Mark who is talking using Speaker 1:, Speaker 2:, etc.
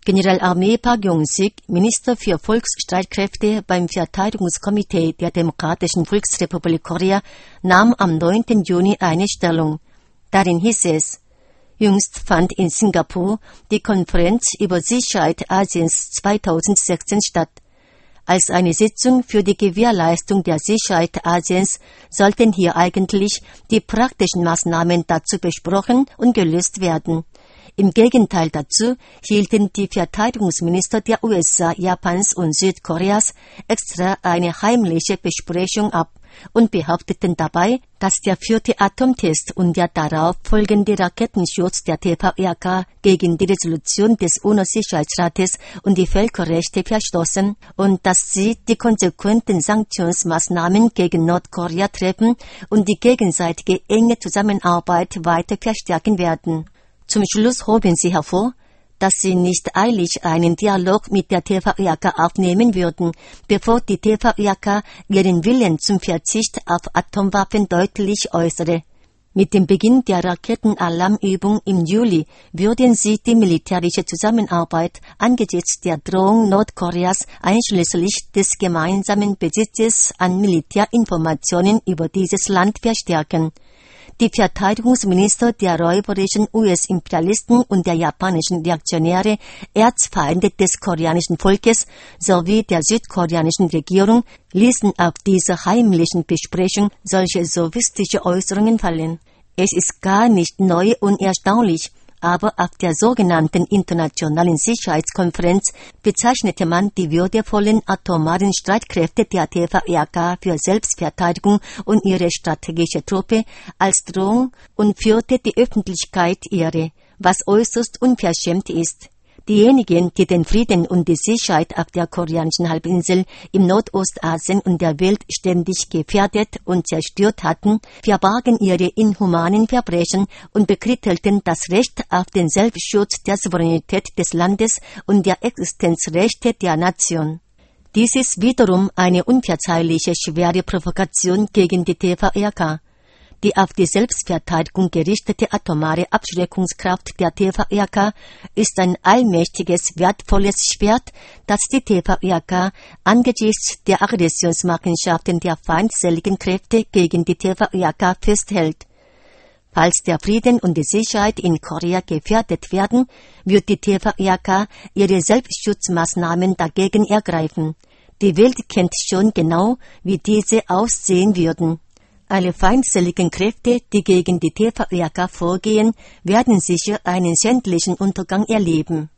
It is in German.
Speaker 1: Generalarmee Park Yong-sik, Minister für Volksstreitkräfte beim Verteidigungskomitee der Demokratischen Volksrepublik Korea, nahm am 9. Juni eine Stellung. Darin hieß es: Jüngst fand in Singapur die Konferenz über Sicherheit Asiens 2016 statt. Als eine Sitzung für die Gewährleistung der Sicherheit Asiens sollten hier eigentlich die praktischen Maßnahmen dazu besprochen und gelöst werden. Im Gegenteil dazu hielten die Verteidigungsminister der USA, Japans und Südkoreas extra eine heimliche Besprechung ab und behaupteten dabei, dass der 4. Atomtest und der darauf folgende Raketenschutz der TVRK gegen die Resolution des UNO-Sicherheitsrates und die Völkerrechte verstoßen und dass sie die konsequenten Sanktionsmaßnahmen gegen Nordkorea treffen und die gegenseitige enge Zusammenarbeit weiter verstärken werden. Zum Schluss hoben sie hervor, dass sie nicht eilig einen Dialog mit der TVRK aufnehmen würden, bevor die TVRK ihren Willen zum Verzicht auf Atomwaffen deutlich äußere. Mit dem Beginn der Raketenalarmübung im Juli würden sie die militärische Zusammenarbeit angesichts der Drohung Nordkoreas einschließlich des gemeinsamen Besitzes an Militärinformationen über dieses Land verstärken. Die Verteidigungsminister der räuberischen US-Imperialisten und der japanischen Reaktionäre, Erzfeinde des koreanischen Volkes sowie der südkoreanischen Regierung ließen auf dieser heimlichen Besprechung solche sophistische Äußerungen fallen. Es ist gar nicht neu und erstaunlich, aber auf der sogenannten Internationalen Sicherheitskonferenz bezeichnete man die würdevollen atomaren Streitkräfte der TVRK für Selbstverteidigung und ihre strategische Truppe als Drohung und führte die Öffentlichkeit irre, was äußerst unverschämt ist. Diejenigen, die den Frieden und die Sicherheit auf der koreanischen Halbinsel, im Nordostasien und der Welt ständig gefährdet und zerstört hatten, verbargen ihre inhumanen Verbrechen und bekrittelten das Recht auf den Selbstschutz der Souveränität des Landes und der Existenzrechte der Nation. Dies ist wiederum eine unverzeihliche schwere Provokation gegen die TVRK. Die auf die Selbstverteidigung gerichtete atomare Abschreckungskraft der TVRK ist ein allmächtiges, wertvolles Schwert, das die TVRK angesichts der Aggressionsmachenschaften der feindseligen Kräfte gegen die TVRK festhält. Falls der Frieden und die Sicherheit in Korea gefährdet werden, wird die TVRK ihre Selbstschutzmaßnahmen dagegen ergreifen. Die Welt kennt schon genau, wie diese aussehen würden. Alle feindseligen Kräfte, die gegen die TVRK vorgehen, werden sicher einen schändlichen Untergang erleben.